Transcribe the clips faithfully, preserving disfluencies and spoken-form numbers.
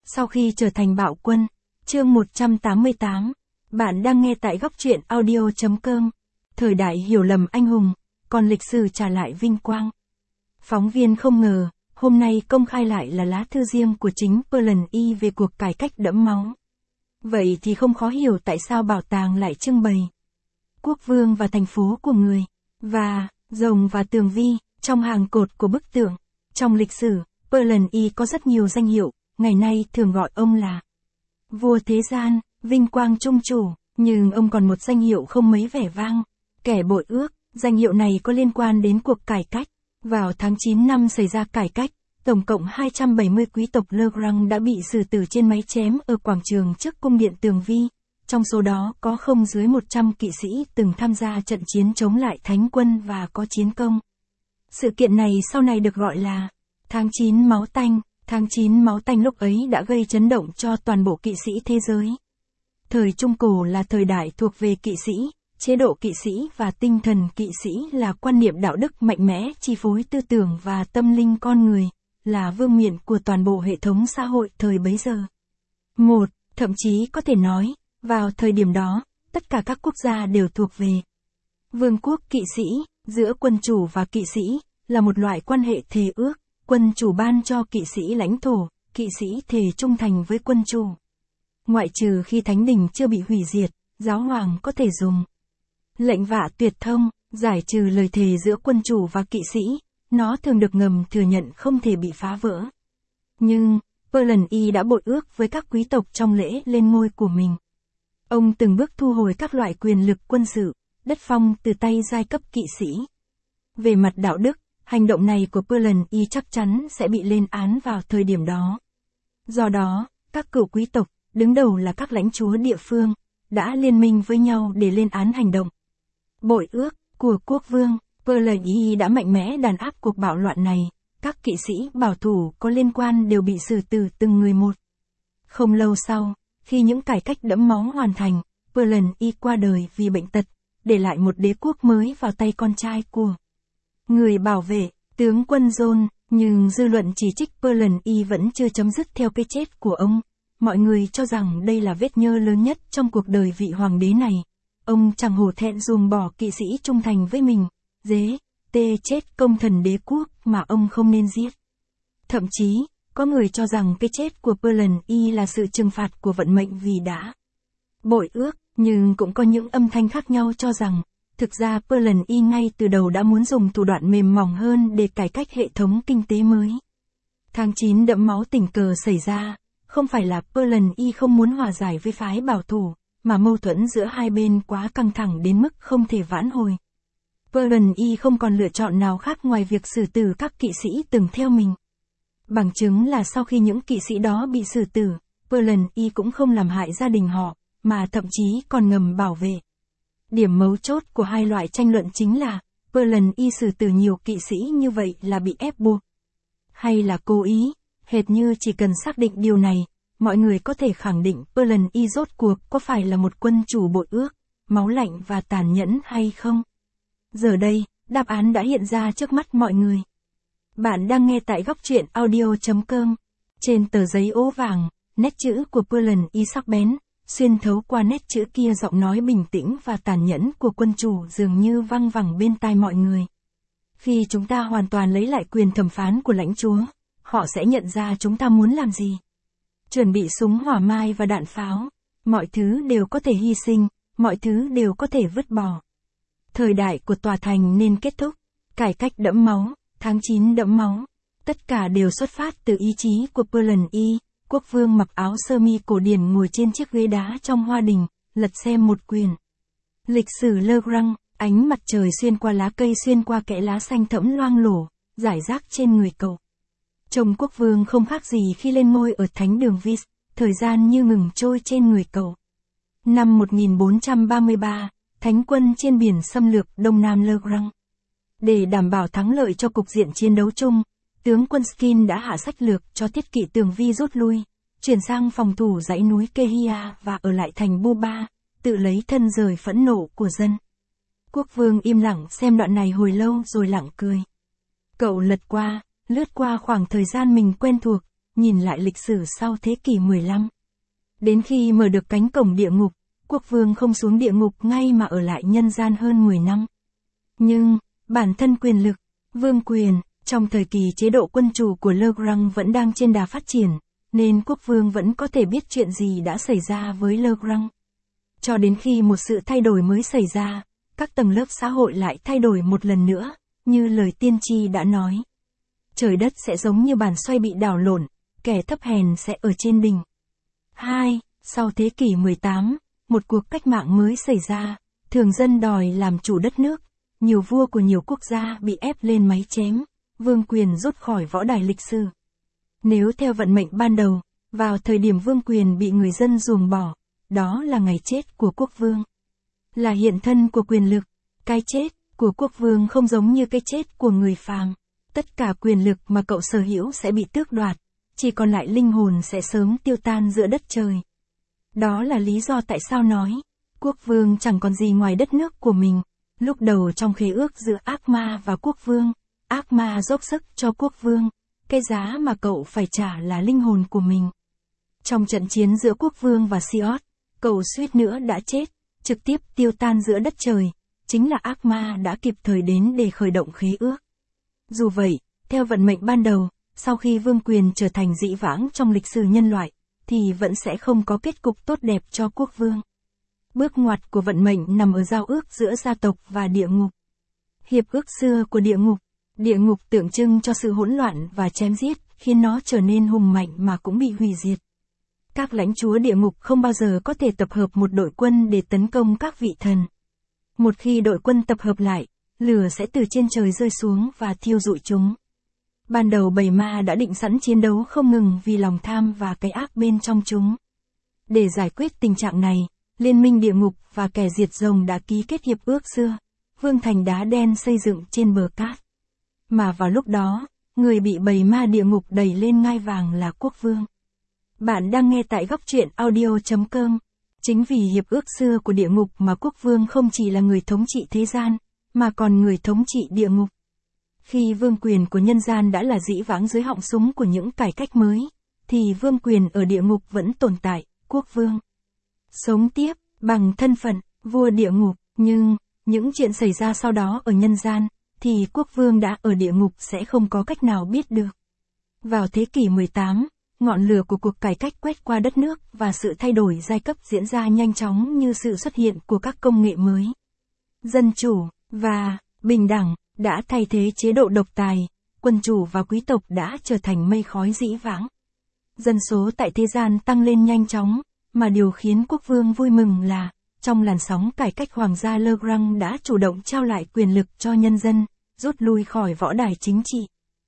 Sau khi trở thành bạo quân, chương một trăm tám mươi tám, bạn đang nghe tại góc truyện audio.com. Thời đại hiểu lầm anh hùng, còn lịch sử trả lại vinh quang. Phóng viên không ngờ, hôm nay công khai lại là lá thư riêng của chính Poland Y về cuộc cải cách đẫm máu. Vậy thì không khó hiểu tại sao bảo tàng lại trưng bày quốc vương và thành phố của người, và rồng và tường vi, trong hàng cột của bức tượng. Trong lịch sử, Poland Y có rất nhiều danh hiệu, ngày nay thường gọi ông là vua thế gian, vinh quang trung chủ, nhưng ông còn một danh hiệu không mấy vẻ vang, kẻ bội ước. Danh hiệu này có liên quan đến cuộc cải cách. Vào tháng chín năm xảy ra cải cách, tổng cộng hai trăm bảy mươi quý tộc Le Grand đã bị xử tử trên máy chém ở quảng trường trước cung điện Tường Vi. Trong số đó có không dưới một trăm kỵ sĩ từng tham gia trận chiến chống lại Thánh quân và có chiến công. Sự kiện này sau này được gọi là tháng chín máu tanh. Tháng chín máu tanh lúc ấy đã gây chấn động cho toàn bộ kỵ sĩ thế giới. Thời Trung Cổ là thời đại thuộc về kỵ sĩ, chế độ kỵ sĩ và tinh thần kỵ sĩ là quan niệm đạo đức mạnh mẽ chi phối tư tưởng và tâm linh con người, là vương miện của toàn bộ hệ thống xã hội thời bấy giờ. Một, thậm chí có thể nói, vào thời điểm đó, tất cả các quốc gia đều thuộc về vương quốc kỵ sĩ, giữa quân chủ và kỵ sĩ, là một loại quan hệ thề ước. Quân chủ ban cho kỵ sĩ lãnh thổ, kỵ sĩ thề trung thành với quân chủ. Ngoại trừ khi thánh đình chưa bị hủy diệt, giáo hoàng có thể dùng lệnh vạ tuyệt thông, giải trừ lời thề giữa quân chủ và kỵ sĩ, nó thường được ngầm thừa nhận không thể bị phá vỡ. Nhưng, Poland Y đã bội ước với các quý tộc trong lễ lên ngôi của mình. Ông từng bước thu hồi các loại quyền lực quân sự, đất phong từ tay giai cấp kỵ sĩ. Về mặt đạo đức, hành động này của Poland Y chắc chắn sẽ bị lên án vào thời điểm đó. Do đó, các cựu quý tộc, đứng đầu là các lãnh chúa địa phương, đã liên minh với nhau để lên án hành động bội ước của quốc vương. Poland Y đã mạnh mẽ đàn áp cuộc bạo loạn này, các kỵ sĩ bảo thủ có liên quan đều bị xử tử từng người một. Không lâu sau, khi những cải cách đẫm máu hoàn thành, Poland Y qua đời vì bệnh tật, để lại một đế quốc mới vào tay con trai của người bảo vệ, tướng quân John, nhưng dư luận chỉ trích Poland Y vẫn chưa chấm dứt theo cái chết của ông. Mọi người cho rằng đây là vết nhơ lớn nhất trong cuộc đời vị hoàng đế này. Ông chẳng hổ thẹn ruồng bỏ kỵ sĩ trung thành với mình, dế, tê chết công thần đế quốc mà ông không nên giết. Thậm chí, có người cho rằng cái chết của Poland Y là sự trừng phạt của vận mệnh vì đã bội ước, nhưng cũng có những âm thanh khác nhau cho rằng, thực ra Poland Y ngay từ đầu đã muốn dùng thủ đoạn mềm mỏng hơn để cải cách hệ thống kinh tế mới. Tháng chín đẫm máu tình cờ xảy ra, không phải là Poland Y không muốn hòa giải với phái bảo thủ, mà mâu thuẫn giữa hai bên quá căng thẳng đến mức không thể vãn hồi. Poland Y không còn lựa chọn nào khác ngoài việc xử tử các kỵ sĩ từng theo mình. Bằng chứng là sau khi những kỵ sĩ đó bị xử tử, Poland Y cũng không làm hại gia đình họ, mà thậm chí còn ngầm bảo vệ. Điểm mấu chốt của hai loại tranh luận chính là, Poland Y xử tử nhiều kỵ sĩ như vậy là bị ép buộc, hay là cố ý. Hệt như chỉ cần xác định điều này, mọi người có thể khẳng định Poland Y rốt cuộc có phải là một quân chủ bội ước, máu lạnh và tàn nhẫn hay không? Giờ đây, đáp án đã hiện ra trước mắt mọi người. Bạn đang nghe tại góc truyện audio.com. Trên tờ giấy ố vàng, nét chữ của Poland Y sắc bén, xuyên thấu qua nét chữ kia giọng nói bình tĩnh và tàn nhẫn của quân chủ dường như văng vẳng bên tai mọi người. Khi chúng ta hoàn toàn lấy lại quyền thẩm phán của lãnh chúa, họ sẽ nhận ra chúng ta muốn làm gì. Chuẩn bị súng hỏa mai và đạn pháo, mọi thứ đều có thể hy sinh, mọi thứ đều có thể vứt bỏ. Thời đại của tòa thành nên kết thúc, cải cách đẫm máu, tháng chín đẫm máu, tất cả đều xuất phát từ ý chí của Poland Y. Quốc vương mặc áo sơ mi cổ điển ngồi trên chiếc ghế đá trong hoa đình, lật xem một quyển lịch sử Le Grand. Ánh mặt trời xuyên qua lá cây xuyên qua kẽ lá xanh thẫm loang lổ, rải rác trên người cậu. Trông quốc vương không khác gì khi lên ngôi ở thánh đường Vis, thời gian như ngừng trôi trên người cậu. Năm một nghìn bốn trăm ba mươi ba, Thánh quân trên biển xâm lược Đông Nam Le Grand. Để đảm bảo thắng lợi cho cục diện chiến đấu chung, tướng quân Skin đã hạ sách lược cho thiết kỵ Tường Vi rút lui, chuyển sang phòng thủ dãy núi Kehia và ở lại thành Buba, tự lấy thân rời phẫn nộ của dân. Quốc vương im lặng xem đoạn này hồi lâu rồi lặng cười. Cậu lật qua, lướt qua khoảng thời gian mình quen thuộc, nhìn lại lịch sử sau thế kỷ mười lăm. Đến khi mở được cánh cổng địa ngục, quốc vương không xuống địa ngục ngay mà ở lại nhân gian hơn mười năm. Nhưng, bản thân quyền lực, vương quyền, trong thời kỳ chế độ quân chủ của Le Grand vẫn đang trên đà phát triển, nên quốc vương vẫn có thể biết chuyện gì đã xảy ra với Le Grand. Cho đến khi một sự thay đổi mới xảy ra, các tầng lớp xã hội lại thay đổi một lần nữa, như lời tiên tri đã nói. Trời đất sẽ giống như bàn xoay bị đảo lộn, kẻ thấp hèn sẽ ở trên đỉnh. hai. Sau thế kỷ mười tám, một cuộc cách mạng mới xảy ra, thường dân đòi làm chủ đất nước, nhiều vua của nhiều quốc gia bị ép lên máy chém, vương quyền rút khỏi võ đài lịch sử. Nếu theo vận mệnh ban đầu, vào thời điểm vương quyền bị người dân ruồng bỏ, đó là ngày chết của quốc vương. Là hiện thân của quyền lực, cái chết của quốc vương không giống như cái chết của người phàm. Tất cả quyền lực mà cậu sở hữu sẽ bị tước đoạt, chỉ còn lại linh hồn sẽ sớm tiêu tan giữa đất trời. Đó là lý do tại sao nói, quốc vương chẳng còn gì ngoài đất nước của mình. Lúc đầu trong khế ước giữa ác ma và quốc vương, ác ma dốc sức cho quốc vương, cái giá mà cậu phải trả là linh hồn của mình. Trong trận chiến giữa quốc vương và Siot, cậu suýt nữa đã chết, trực tiếp tiêu tan giữa đất trời, chính là ác ma đã kịp thời đến để khởi động khế ước. Dù vậy, theo vận mệnh ban đầu, sau khi vương quyền trở thành dĩ vãng trong lịch sử nhân loại, thì vẫn sẽ không có kết cục tốt đẹp cho quốc vương. Bước ngoặt của vận mệnh nằm ở giao ước giữa gia tộc và địa ngục. Hiệp ước xưa của địa ngục. Địa ngục tượng trưng cho sự hỗn loạn và chém giết, khiến nó trở nên hùng mạnh mà cũng bị hủy diệt. Các lãnh chúa địa ngục không bao giờ có thể tập hợp một đội quân để tấn công các vị thần. Một khi đội quân tập hợp lại, lửa sẽ từ trên trời rơi xuống và thiêu rụi chúng. Ban đầu bầy ma đã định sẵn chiến đấu không ngừng vì lòng tham và cái ác bên trong chúng. Để giải quyết tình trạng này, Liên minh địa ngục và kẻ diệt rồng đã ký kết hiệp ước xưa, vương thành đá đen xây dựng trên bờ cát. Mà vào lúc đó, người bị bầy ma địa ngục đẩy lên ngai vàng là quốc vương. Bạn đang nghe tại góc truyện audio chấm com. Chính vì hiệp ước xưa của địa ngục mà quốc vương không chỉ là người thống trị thế gian, mà còn người thống trị địa ngục. Khi vương quyền của nhân gian đã là dĩ vãng dưới họng súng của những cải cách mới, thì vương quyền ở địa ngục vẫn tồn tại, quốc vương. Sống tiếp, bằng thân phận, vua địa ngục, nhưng, những chuyện xảy ra sau đó ở nhân gian, thì quốc vương đã ở địa ngục sẽ không có cách nào biết được. Vào thế kỷ mười tám, ngọn lửa của cuộc cải cách quét qua đất nước và sự thay đổi giai cấp diễn ra nhanh chóng như sự xuất hiện của các công nghệ mới. Dân chủ, và, bình đẳng, đã thay thế chế độ độc tài, quân chủ và quý tộc đã trở thành mây khói dĩ vãng. Dân số tại thế gian tăng lên nhanh chóng, mà điều khiến quốc vương vui mừng là, trong làn sóng cải cách hoàng gia Le Grand đã chủ động trao lại quyền lực cho nhân dân, rút lui khỏi võ đài chính trị.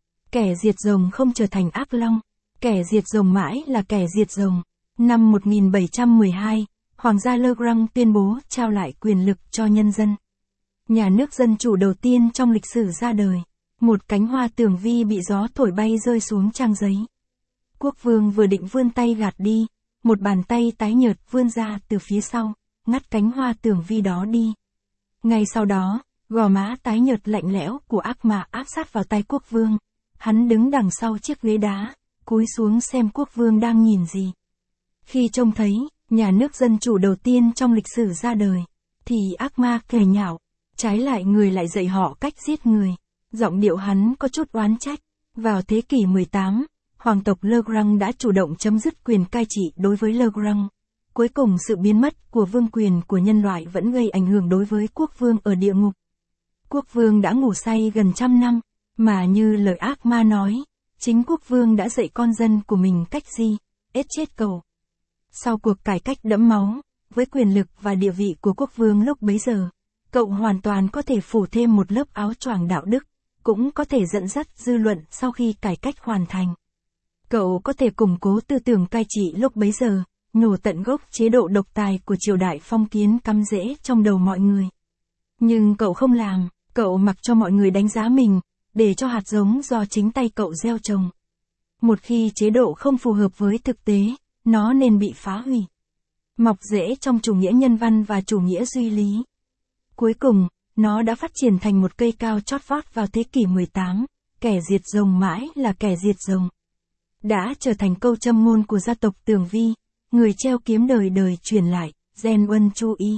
Kẻ diệt rồng không trở thành ác long, kẻ diệt rồng mãi là kẻ diệt rồng. Năm một nghìn bảy trăm mười hai, hoàng gia Le Grand tuyên bố trao lại quyền lực cho nhân dân. Nhà nước dân chủ đầu tiên trong lịch sử ra đời, một cánh hoa tường vi bị gió thổi bay rơi xuống trang giấy. Quốc vương vừa định vươn tay gạt đi, một bàn tay tái nhợt vươn ra từ phía sau, ngắt cánh hoa tường vi đó đi. Ngay sau đó, gò má tái nhợt lạnh lẽo của ác ma áp sát vào tay quốc vương. Hắn đứng đằng sau chiếc ghế đá, cúi xuống xem quốc vương đang nhìn gì. Khi trông thấy, nhà nước dân chủ đầu tiên trong lịch sử ra đời, thì ác ma cười nhạo, trái lại người lại dạy họ cách giết người. Giọng điệu hắn có chút oán trách. Vào thế kỷ mười tám, hoàng tộc Le Grand đã chủ động chấm dứt quyền cai trị đối với Le Grand. Cuối cùng sự biến mất của vương quyền của nhân loại vẫn gây ảnh hưởng đối với quốc vương ở địa ngục. Quốc vương đã ngủ say gần trăm năm, mà như lời ác ma nói, chính quốc vương đã dạy con dân của mình cách gì, ết chết cậu. Sau cuộc cải cách đẫm máu, với quyền lực và địa vị của quốc vương lúc bấy giờ, cậu hoàn toàn có thể phủ thêm một lớp áo choàng đạo đức, cũng có thể dẫn dắt dư luận sau khi cải cách hoàn thành. Cậu có thể củng cố tư tưởng cai trị lúc bấy giờ, nhổ tận gốc chế độ độc tài của triều đại phong kiến cắm rễ trong đầu mọi người. Nhưng cậu không làm, cậu mặc cho mọi người đánh giá mình, để cho hạt giống do chính tay cậu gieo trồng. Một khi chế độ không phù hợp với thực tế, nó nên bị phá hủy. Mọc rễ trong chủ nghĩa nhân văn và chủ nghĩa duy lý. Cuối cùng, nó đã phát triển thành một cây cao chót vót vào thế kỷ mười tám, kẻ diệt rồng mãi là kẻ diệt rồng. đã trở thành câu châm ngôn của gia tộc Tường Vi, người treo kiếm đời đời truyền lại, Gen Uân Chu Y.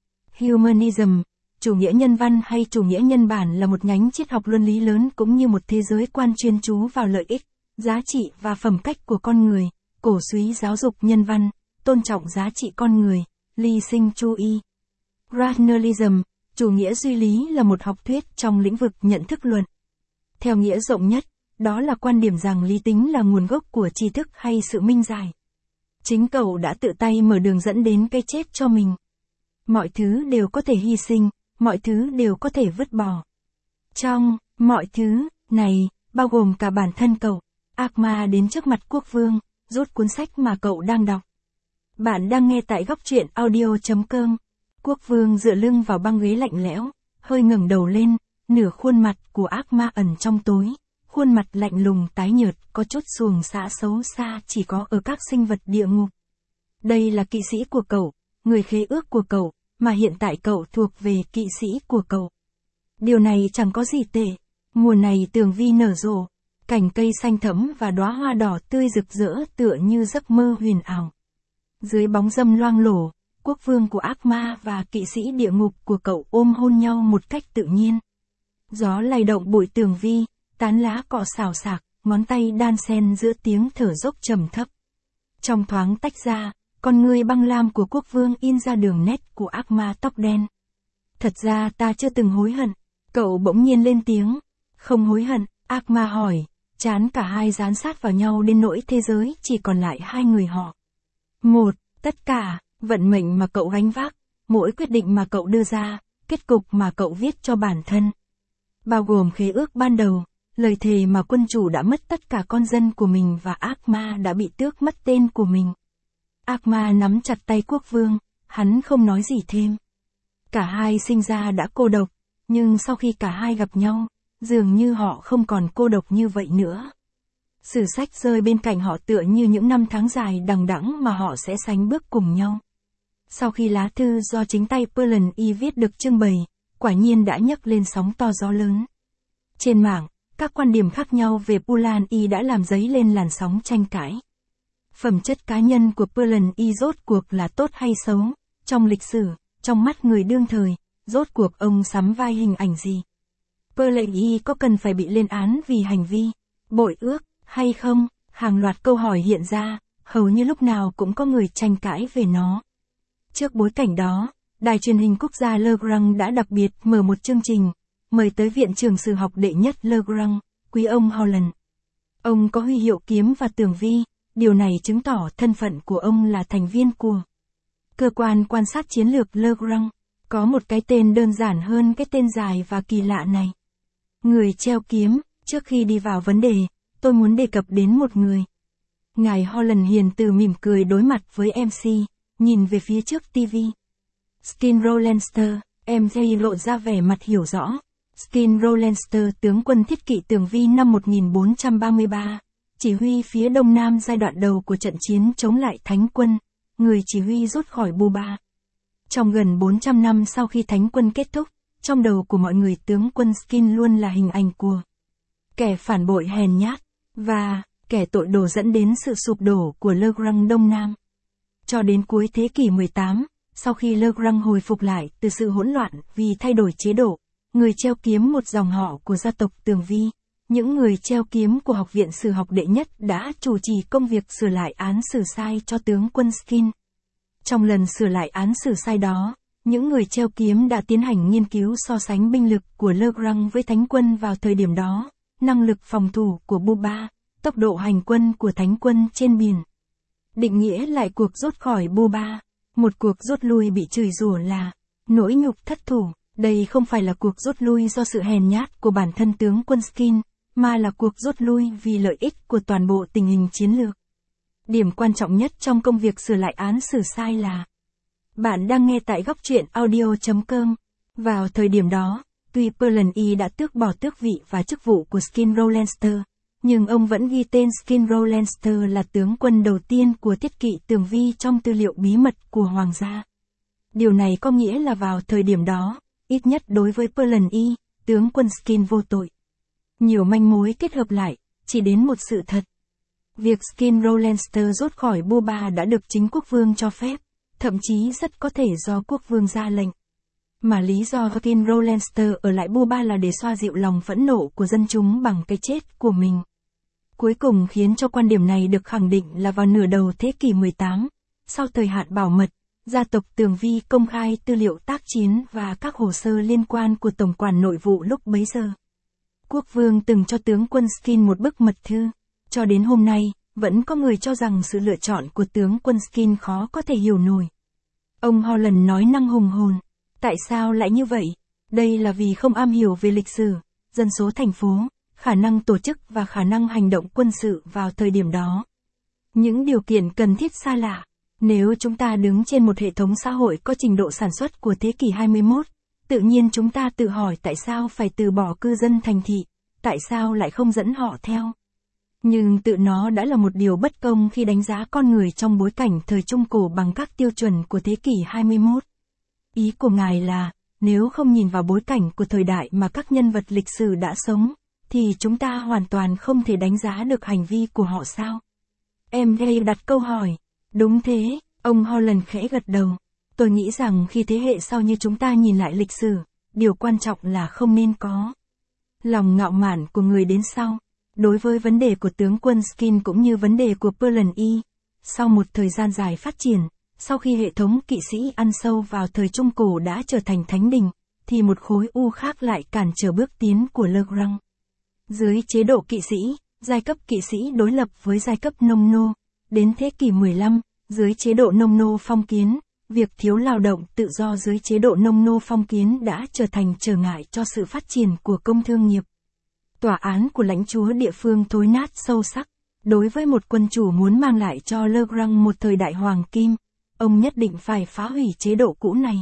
Humanism, chủ nghĩa nhân văn hay chủ nghĩa nhân bản là một nhánh triết học luân lý lớn cũng như một thế giới quan chuyên chú vào lợi ích, giá trị và phẩm cách của con người, cổ súy giáo dục nhân văn, tôn trọng giá trị con người, Ly Sinh Chu Y. Rationalism, chủ nghĩa duy lý là một học thuyết trong lĩnh vực nhận thức luận. Theo nghĩa rộng nhất, đó là quan điểm rằng lý tính là nguồn gốc của tri thức hay sự minh giải. Chính cậu đã tự tay mở đường dẫn đến cái chết cho mình. Mọi thứ đều có thể hy sinh, mọi thứ đều có thể vứt bỏ. Trong mọi thứ này, bao gồm cả bản thân cậu, ác ma đến trước mặt quốc vương, rút cuốn sách mà cậu đang đọc. Bạn đang nghe tại góc truyện audio chấm com. Quốc vương dựa lưng vào băng ghế lạnh lẽo, hơi ngẩng đầu lên, nửa khuôn mặt của ác ma ẩn trong tối, khuôn mặt lạnh lùng tái nhợt, có chút xuồng xã xấu xa chỉ có ở các sinh vật địa ngục. Đây là kỵ sĩ của cậu, người khế ước của cậu, mà hiện tại cậu thuộc về kỵ sĩ của cậu. Điều này chẳng có gì tệ. Mùa này Tường Vi nở rộ, cành cây xanh thẫm và đóa hoa đỏ tươi rực rỡ tựa như giấc mơ huyền ảo. Dưới bóng râm loang lổ, quốc vương của ác ma và kỵ sĩ địa ngục của cậu ôm hôn nhau một cách tự nhiên. Gió lay động bụi Tường Vi, tán lá cọ xào xạc, ngón tay đan xen giữa tiếng thở dốc trầm thấp. Trong thoáng tách ra, con ngươi băng lam của quốc vương in ra đường nét của ác ma tóc đen. Thật ra ta chưa từng hối hận. Cậu bỗng nhiên lên tiếng. Không hối hận, ác ma hỏi, chán cả hai dán sát vào nhau đến nỗi thế giới chỉ còn lại hai người họ. Một, tất cả, vận mệnh mà cậu gánh vác, mỗi quyết định mà cậu đưa ra, kết cục mà cậu viết cho bản thân. Bao gồm khế ước ban đầu, lời thề mà quân chủ đã mất tất cả con dân của mình và ác ma đã bị tước mất tên của mình. Ác ma nắm chặt tay quốc vương, hắn không nói gì thêm. Cả hai sinh ra đã cô độc, nhưng sau khi cả hai gặp nhau, dường như họ không còn cô độc như vậy nữa. Sử sách rơi bên cạnh họ tựa như những năm tháng dài đằng đẵng mà họ sẽ sánh bước cùng nhau. Sau khi lá thư do chính tay Perlan Y viết được trưng bày, quả nhiên đã nhấc lên sóng to gió lớn. Trên mạng, các quan điểm khác nhau về Perlan Y đã làm dấy lên làn sóng tranh cãi. Phẩm chất cá nhân của Perlan Y rốt cuộc là tốt hay xấu, trong lịch sử, trong mắt người đương thời, rốt cuộc ông sắm vai hình ảnh gì? Perlan Y có cần phải bị lên án vì hành vi bội ước hay không? Hàng loạt câu hỏi hiện ra, hầu như lúc nào cũng có người tranh cãi về nó. Trước bối cảnh đó, Đài truyền hình quốc gia Le Grand đã đặc biệt mở một chương trình, mời tới Viện trưởng sử học đệ nhất Le Grand, quý ông Holland. Ông có huy hiệu kiếm và tường vi, điều này chứng tỏ thân phận của ông là thành viên của cơ quan quan sát chiến lược Le Grand, có một cái tên đơn giản hơn cái tên dài và kỳ lạ này. Người treo kiếm, trước khi đi vào vấn đề, tôi muốn đề cập đến một người. Ngài Holland hiền từ mỉm cười đối mặt với em xê, nhìn về phía trước ti vi. Skin Rolenster, em xê lộ ra vẻ mặt hiểu rõ. Skin Rolenster tướng quân thiết kỵ Tường Vi năm một nghìn bốn trăm ba mươi ba, chỉ huy phía đông nam giai đoạn đầu của trận chiến chống lại Thánh quân, người chỉ huy rút khỏi Buba. Trong gần bốn trăm năm sau khi Thánh quân kết thúc, trong đầu của mọi người tướng quân Skin luôn là hình ảnh của kẻ phản bội hèn nhát, và kẻ tội đồ dẫn đến sự sụp đổ của Le Grand Đông Nam. Cho đến cuối thế kỷ mười tám, sau khi Le Grand hồi phục lại từ sự hỗn loạn vì thay đổi chế độ, người treo kiếm một dòng họ của gia tộc Tường Vi, những người treo kiếm của Học viện Sử học đệ nhất đã chủ trì công việc sửa lại án xử sai cho tướng quân Skin. Trong lần sửa lại án xử sai đó, những người treo kiếm đã tiến hành nghiên cứu so sánh binh lực của Le Grand với Thánh quân vào thời điểm đó, năng lực phòng thủ của Buba, tốc độ hành quân của Thánh quân trên biển. Định nghĩa lại cuộc rút khỏi Buba, một cuộc rút lui bị chửi rủa là nỗi nhục thất thủ. Đây không phải là cuộc rút lui do sự hèn nhát của bản thân tướng quân Skin, mà là cuộc rút lui vì lợi ích của toàn bộ tình hình chiến lược. Điểm quan trọng nhất trong công việc sửa lại án xử sai là bạn đang nghe tại góc truyện audio chấm com. Vào thời điểm đó, tuy Perlan Y đã tước bỏ tước vị và chức vụ của Skin Rolenster, nhưng ông vẫn ghi tên Skin Rolenster là tướng quân đầu tiên của thiết kỵ Tường Vi trong tư liệu bí mật của Hoàng gia. Điều này có nghĩa là vào thời điểm đó, ít nhất đối với Perlan Y, tướng quân Skin vô tội. Nhiều manh mối kết hợp lại, chỉ đến một sự thật. Việc Skin Rollster rút khỏi Boba đã được chính quốc vương cho phép, thậm chí rất có thể do quốc vương ra lệnh. Mà lý do Skin Rollster ở lại Boba là để xoa dịu lòng phẫn nộ của dân chúng bằng cái chết của mình. Cuối cùng khiến cho quan điểm này được khẳng định là vào nửa đầu thế kỷ mười tám, sau thời hạn bảo mật, gia tộc Tường Vi công khai tư liệu tác chiến và các hồ sơ liên quan của Tổng quản nội vụ lúc bấy giờ. Quốc vương từng cho tướng quân Skin một bức mật thư. Cho đến hôm nay, vẫn có người cho rằng sự lựa chọn của tướng quân Skin khó có thể hiểu nổi. Ông Holland nói năng hùng hồn. Tại sao lại như vậy? Đây là vì không am hiểu về lịch sử, dân số thành phố, khả năng tổ chức và khả năng hành động quân sự vào thời điểm đó. Những điều kiện cần thiết xa lạ. Nếu chúng ta đứng trên một hệ thống xã hội có trình độ sản xuất của thế kỷ hai mươi mốt, tự nhiên chúng ta tự hỏi tại sao phải từ bỏ cư dân thành thị, tại sao lại không dẫn họ theo. Nhưng tự nó đã là một điều bất công khi đánh giá con người trong bối cảnh thời Trung Cổ bằng các tiêu chuẩn của thế kỷ hai mươi mốt. Ý của ngài là, nếu không nhìn vào bối cảnh của thời đại mà các nhân vật lịch sử đã sống, thì chúng ta hoàn toàn không thể đánh giá được hành vi của họ sao? Em Gay đặt câu hỏi. Đúng thế, ông Holland khẽ gật đầu. Tôi nghĩ rằng khi thế hệ sau như chúng ta nhìn lại lịch sử, điều quan trọng là không nên có lòng ngạo mạn của người đến sau. Đối với vấn đề của tướng quân Skin cũng như vấn đề của Perlan Y, sau một thời gian dài phát triển, sau khi hệ thống kỵ sĩ ăn sâu vào thời Trung Cổ đã trở thành thánh đình, thì một khối u khác lại cản trở bước tiến của Legrand. Dưới chế độ kỵ sĩ, giai cấp kỵ sĩ đối lập với giai cấp nông nô. Đến thế kỷ mười lăm, dưới chế độ nông nô phong kiến, việc thiếu lao động tự do dưới chế độ nông nô phong kiến đã trở thành trở ngại cho sự phát triển của công thương nghiệp. Tòa án của lãnh chúa địa phương thối nát sâu sắc. Đối với một quân chủ muốn mang lại cho Legrand một thời đại hoàng kim, ông nhất định phải phá hủy chế độ cũ này.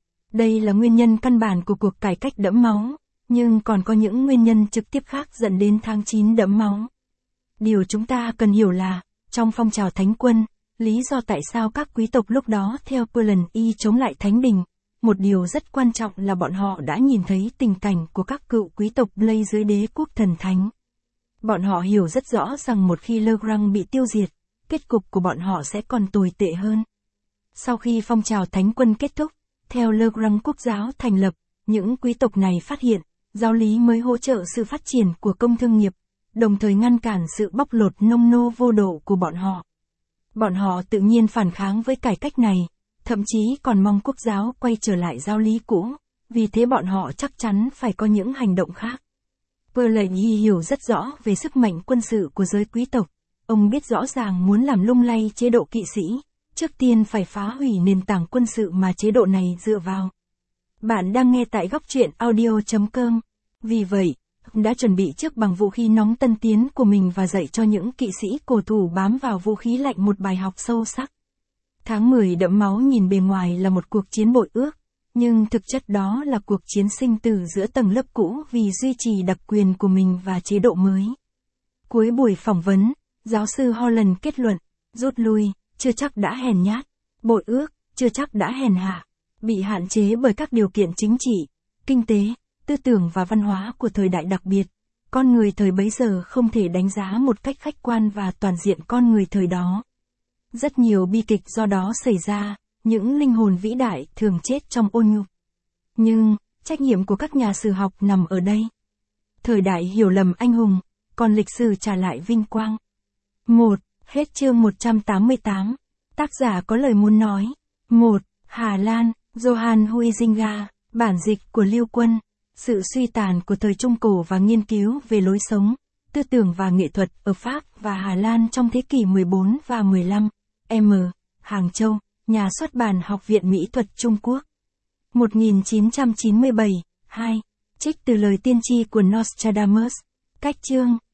Đây là nguyên nhân căn bản của cuộc cải cách đẫm máu, nhưng còn có những nguyên nhân trực tiếp khác dẫn đến tháng chín đẫm máu. Điều chúng ta cần hiểu là, trong phong trào thánh quân, lý do tại sao các quý tộc lúc đó theo Perlan Y chống lại thánh đình, một điều rất quan trọng là bọn họ đã nhìn thấy tình cảnh của các cựu quý tộc Blay dưới đế quốc thần thánh. Bọn họ hiểu rất rõ rằng một khi Legrand bị tiêu diệt, kết cục của bọn họ sẽ còn tồi tệ hơn. Sau khi phong trào thánh quân kết thúc, theo Legrand quốc giáo thành lập, những quý tộc này phát hiện, giáo lý mới hỗ trợ sự phát triển của công thương nghiệp, đồng thời ngăn cản sự bóc lột nông nô vô độ của bọn họ. Bọn họ tự nhiên phản kháng với cải cách này, thậm chí còn mong quốc giáo quay trở lại giáo lý cũ, vì thế bọn họ chắc chắn phải có những hành động khác. Perlan Y hiểu rất rõ về sức mạnh quân sự của giới quý tộc, ông biết rõ ràng muốn làm lung lay chế độ kỵ sĩ, trước tiên phải phá hủy nền tảng quân sự mà chế độ này dựa vào. Bạn đang nghe tại góc truyện audio chấm com. Vì vậy, đã chuẩn bị trước bằng vũ khí nóng tân tiến của mình và dạy cho những kỵ sĩ cổ thủ bám vào vũ khí lạnh một bài học sâu sắc. Tháng mười đẫm máu nhìn bề ngoài là một cuộc chiến bội ước, nhưng thực chất đó là cuộc chiến sinh tử giữa tầng lớp cũ vì duy trì đặc quyền của mình và chế độ mới. Cuối buổi phỏng vấn, giáo sư Holland kết luận, rút lui, chưa chắc đã hèn nhát, bội ước, chưa chắc đã hèn hạ, bị hạn chế bởi các điều kiện chính trị, kinh tế, tư tưởng và văn hóa của thời đại đặc biệt. Con người thời bấy giờ không thể đánh giá một cách khách quan và toàn diện con người thời đó. Rất nhiều bi kịch do đó xảy ra, những linh hồn vĩ đại thường chết trong ôn nhục. Nhưng, trách nhiệm của các nhà sử học nằm ở đây. Thời đại hiểu lầm anh hùng, còn lịch sử trả lại vinh quang. một. Hết chương một trăm tám mươi tám. Tác giả có lời muốn nói. một. Hà Lan, Johann Huizinga, bản dịch của Lưu Quân. Sự suy tàn của thời Trung Cổ và nghiên cứu về lối sống, tư tưởng và nghệ thuật ở Pháp và Hà Lan trong thế kỷ mười bốn và mười lăm. M. Hàng Châu, nhà xuất bản Học viện Mỹ thuật Trung Quốc. một nghìn chín trăm chín mươi bảy. hai. Trích từ lời tiên tri của Nostradamus. Cách chương